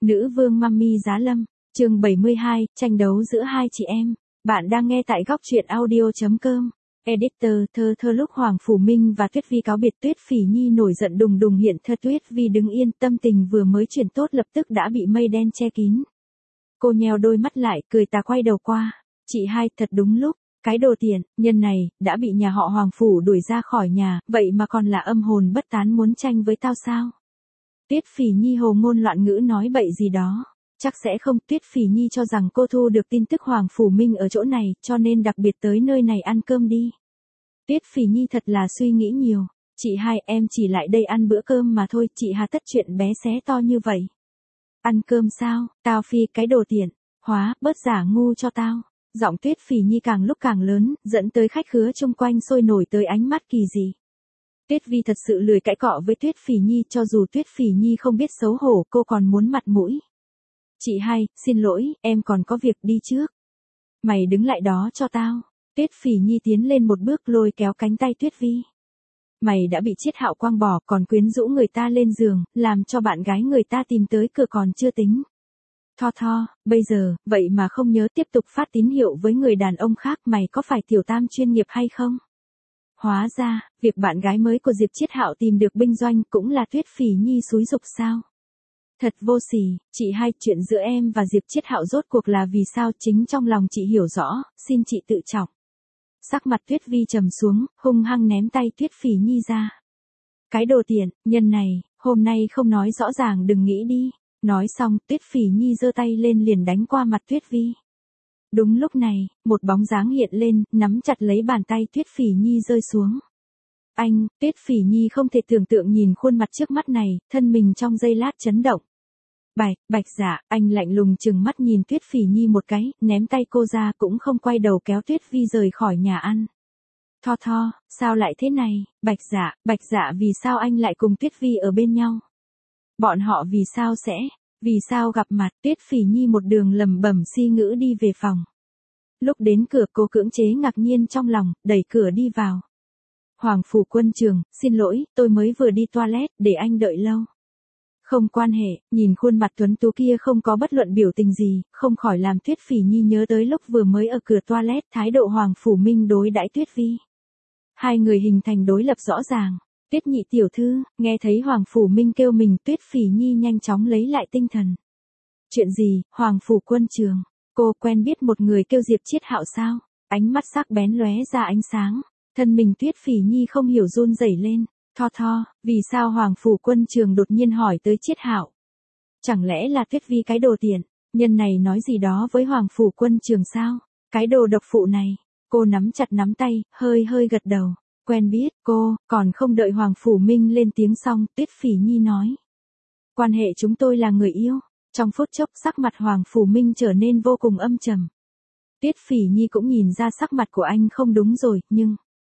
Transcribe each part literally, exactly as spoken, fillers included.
Nữ vương Mummy Giá Lâm, chương bảy mươi hai, tranh đấu giữa hai chị em. Bạn đang nghe tại góc truyện audio chấm com. Editor, thơ thơ lúc Hoàng Phủ Minh và Tuyết Vi cáo biệt, Tuyết Phỉ Nhi nổi giận đùng đùng hiện thơ. Tuyết Vi đứng yên, tâm tình vừa mới chuyển tốt lập tức đã bị mây đen che kín. Cô nheo đôi mắt lại, cười tà quay đầu qua. Chị hai, thật đúng lúc, cái đồ tiện, nhân này, đã bị nhà họ Hoàng Phủ đuổi ra khỏi nhà, vậy mà còn là âm hồn bất tán muốn tranh với tao sao? Tuyết Phỉ Nhi hồ ngôn loạn ngữ nói bậy gì đó. Chắc sẽ không. Tuyết Phỉ Nhi cho rằng cô thu được tin tức Hoàng Phủ Minh ở chỗ này, cho nên đặc biệt tới nơi này ăn cơm đi. Tuyết Phỉ Nhi thật là suy nghĩ nhiều. Chị hai, em chỉ lại đây ăn bữa cơm mà thôi, chị hà tất chuyện bé xé to như vậy. Ăn cơm sao? Tao phi, cái đồ tiện. Hóa, bớt giả ngu cho tao. Giọng Tuyết Phỉ Nhi càng lúc càng lớn, dẫn tới khách khứa chung quanh sôi nổi tới ánh mắt kỳ dị. Tuyết Vi thật sự lười cãi cọ với Tuyết Phỉ Nhi, cho dù Tuyết Phỉ Nhi không biết xấu hổ, cô còn muốn mặt mũi. Chị hai, xin lỗi, em còn có việc, đi trước. Mày đứng lại đó cho tao. Tuyết Phỉ Nhi tiến lên một bước lôi kéo cánh tay Tuyết Vi. Mày đã bị Chiết Hạo quang bỏ, còn quyến rũ người ta lên giường, làm cho bạn gái người ta tìm tới cửa còn chưa tính. Tho tho, bây giờ, vậy mà không nhớ tiếp tục phát tín hiệu với người đàn ông khác, mày có phải tiểu tam chuyên nghiệp hay không? Hóa ra, việc bạn gái mới của Diệp Chiết Hạo tìm được binh doanh cũng là Tuyết Phỉ Nhi xúi giục sao? Thật vô sỉ. Chị hai, chuyện giữa em và Diệp Chiết Hạo rốt cuộc là vì sao? Chính trong lòng chị hiểu rõ, xin chị tự trọng. Sắc mặt Tuyết Vi trầm xuống, hung hăng ném tay Tuyết Phỉ Nhi ra. Cái đồ tiện, nhân này, hôm nay không nói rõ ràng đừng nghĩ đi. Nói xong, Tuyết Phỉ Nhi giơ tay lên liền đánh qua mặt Tuyết Vi. Đúng lúc này, một bóng dáng hiện lên, nắm chặt lấy bàn tay Tuyết Phỉ Nhi rơi xuống. Anh, Tuyết Phỉ Nhi không thể tưởng tượng nhìn khuôn mặt trước mắt này, thân mình trong giây lát chấn động. Bạch, Bạch Dạ, anh lạnh lùng trừng mắt nhìn Tuyết Phỉ Nhi một cái, ném tay cô ra cũng không quay đầu kéo Tuyết Vi rời khỏi nhà ăn. Tho tho, sao lại thế này? Bạch Dạ, Bạch Dạ, vì sao anh lại cùng Tuyết Vi ở bên nhau? Bọn họ vì sao sẽ, vì sao gặp mặt? Tuyết Phỉ Nhi một đường lẩm bẩm si ngữ đi về phòng. Lúc đến cửa cô cưỡng chế ngạc nhiên trong lòng, đẩy cửa đi vào. Hoàng Phủ Quân Trường, xin lỗi, tôi mới vừa đi toilet, để anh đợi lâu. Không quan hệ, nhìn khuôn mặt tuấn tú kia không có bất luận biểu tình gì, không khỏi làm Tuyết Phỉ Nhi nhớ tới lúc vừa mới ở cửa toilet, thái độ Hoàng Phủ Minh đối đãi Tuyết Vi. Hai người hình thành đối lập rõ ràng. Tuyết nhị tiểu thư, nghe thấy Hoàng Phủ Minh kêu mình, Tuyết Phỉ Nhi nhanh chóng lấy lại tinh thần. Chuyện gì? Hoàng Phủ Quân Trường, cô quen biết một người kêu Diệp Chiết Hạo sao? Ánh mắt sắc bén lóe ra ánh sáng, thân mình Tuyết Phỉ Nhi không hiểu run rẩy lên. Tho tho, vì sao Hoàng Phủ Quân Trường đột nhiên hỏi tới Chiết Hạo? Chẳng lẽ là Tuyết Vi cái đồ tiện, nhân này nói gì đó với Hoàng Phủ Quân Trường sao? Cái đồ độc phụ này. Cô nắm chặt nắm tay, hơi hơi gật đầu. Quen biết. Cô, còn không đợi Hoàng Phủ Minh lên tiếng xong, Tuyết Phỉ Nhi nói. Quan hệ chúng tôi là người yêu. Trong phút chốc sắc mặt Hoàng Phủ Minh trở nên vô cùng âm trầm. Tuyết Phỉ Nhi cũng nhìn ra sắc mặt của anh không đúng rồi, nhưng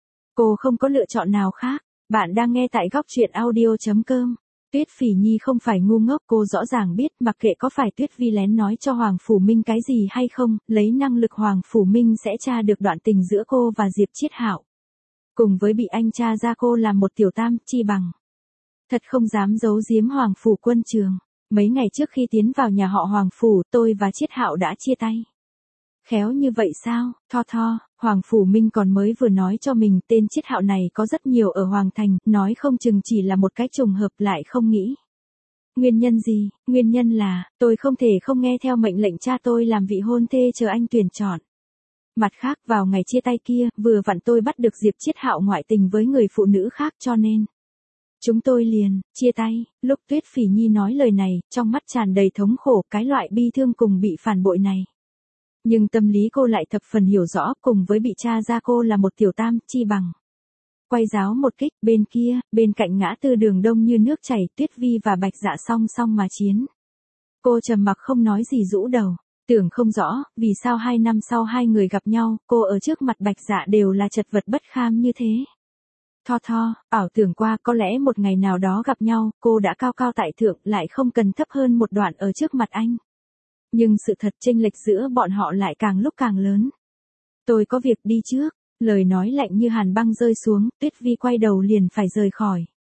cô không có lựa chọn nào khác. Bạn đang nghe tại góc truyện audio chấm com. Tuyết Phỉ Nhi không phải ngu ngốc, cô rõ ràng biết mặc kệ có phải Tuyết Vi lén nói cho Hoàng Phủ Minh cái gì hay không, lấy năng lực Hoàng Phủ Minh sẽ tra được đoạn tình giữa cô và Diệp Chiết Hạo. Cùng với bị anh tra ra cô là một tiểu tam, chi bằng. Thật không dám giấu giếm Hoàng Phủ Quân Trường. Mấy ngày trước khi tiến vào nhà họ Hoàng Phủ, tôi và Chiết Hạo đã chia tay. Khéo như vậy sao? Tho tho, Hoàng Phủ Minh còn mới vừa nói cho mình tên Chiết Hạo này có rất nhiều ở Hoàng Thành, nói không chừng chỉ là một cái trùng hợp, lại không nghĩ. Nguyên nhân gì? Nguyên nhân là, tôi không thể không nghe theo mệnh lệnh cha tôi làm vị hôn thê chờ anh tuyển chọn. Mặt khác, vào ngày chia tay kia, vừa vặn tôi bắt được Diệp Chiết Hạo ngoại tình với người phụ nữ khác, cho nên chúng tôi liền chia tay. Lúc Tuyết Phỉ Nhi nói lời này, trong mắt tràn đầy thống khổ, cái loại bi thương cùng bị phản bội này. Nhưng tâm lý cô lại thập phần hiểu rõ, cùng với bị tra ra cô là một tiểu tam, chi bằng quay giáo một kích. Bên kia, bên cạnh ngã tư đường đông như nước chảy, Tuyết Vi và Bạch Dạ song song mà chiến. Cô trầm mặc không nói gì, rũ đầu. Tưởng không rõ, vì sao hai năm sau hai người gặp nhau, cô ở trước mặt Bạch Dạ đều là chật vật bất kham như thế. Tho tho, ảo tưởng qua có lẽ một ngày nào đó gặp nhau, cô đã cao cao tại thượng, lại không cần thấp hơn một đoạn ở trước mặt anh. Nhưng sự thật chênh lệch giữa bọn họ lại càng lúc càng lớn. Tôi có việc đi trước. Lời nói lạnh như hàn băng rơi xuống, Tuyết Vi quay đầu liền phải rời khỏi.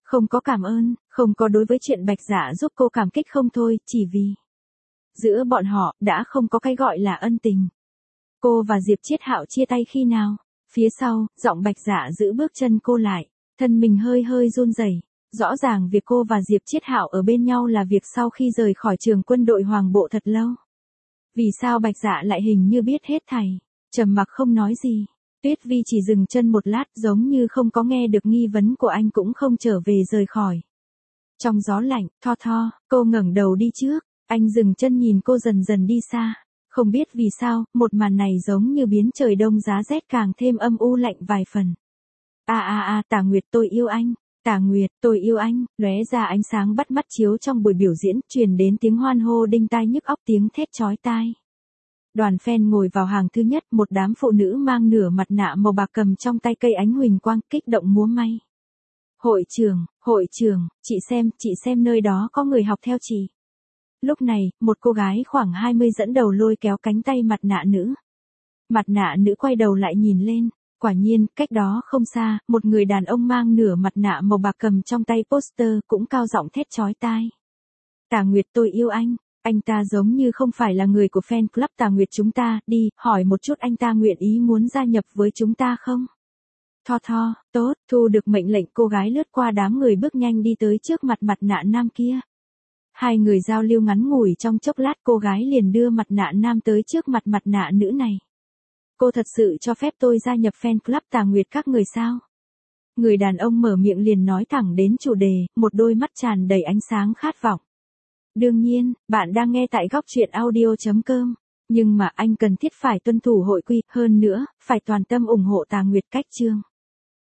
Không có cảm ơn, không có đối với chuyện Bạch Dạ giúp cô cảm kích không thôi, chỉ vì giữa bọn họ đã không có cái gọi là ân tình. Cô và Diệp Chiết Hạo chia tay khi nào? Phía sau, giọng Bạch Dạ giữ bước chân cô lại, thân mình hơi hơi run rẩy. Rõ ràng việc cô và Diệp Chiết Hạo ở bên nhau là việc sau khi rời khỏi trường quân đội Hoàng Bộ thật lâu. Vì sao Bạch Dạ lại hình như biết hết thảy, trầm mặc không nói gì. Tuyết Vi chỉ dừng chân một lát giống như không có nghe được nghi vấn của anh cũng không trở về rời khỏi. Trong gió lạnh, Tho Tho, cô ngẩng đầu đi trước, anh dừng chân nhìn cô dần dần đi xa. Không biết vì sao, một màn này giống như biến trời đông giá rét càng thêm âm u lạnh vài phần. A a a, Tả Nguyệt tôi yêu anh, Tả Nguyệt tôi yêu anh, lóe ra ánh sáng bắt mắt chiếu trong buổi biểu diễn, truyền đến tiếng hoan hô đinh tai nhức óc, tiếng thét chói tai. Đoàn fan ngồi vào hàng thứ nhất, một đám phụ nữ mang nửa mặt nạ màu bạc cầm trong tay cây ánh huỳnh quang, kích động múa may. Hội trưởng, hội trưởng, chị xem, chị xem nơi đó có người học theo chị. Lúc này, một cô gái khoảng hai mươi dẫn đầu lôi kéo cánh tay mặt nạ nữ. Mặt nạ nữ quay đầu lại nhìn lên, quả nhiên, cách đó không xa, một người đàn ông mang nửa mặt nạ màu bạc cầm trong tay poster cũng cao giọng thét chói tai. Tả Nguyệt tôi yêu anh, anh ta giống như không phải là người của fan club Tả Nguyệt chúng ta, đi, hỏi một chút anh ta nguyện ý muốn gia nhập với chúng ta không? Tho Tho, tốt, thu được mệnh lệnh cô gái lướt qua đám người bước nhanh đi tới trước mặt mặt nạ nam kia. Hai người giao lưu ngắn ngủi trong chốc lát cô gái liền đưa mặt nạ nam tới trước mặt mặt nạ nữ này. Cô thật sự cho phép tôi gia nhập fan club Tà Nguyệt các người sao? Người đàn ông mở miệng liền nói thẳng đến chủ đề, một đôi mắt tràn đầy ánh sáng khát vọng. Đương nhiên, bạn đang nghe tại góc truyện audio chấm com, nhưng mà anh cần thiết phải tuân thủ hội quy, hơn nữa, phải toàn tâm ủng hộ Tà Nguyệt cách chương.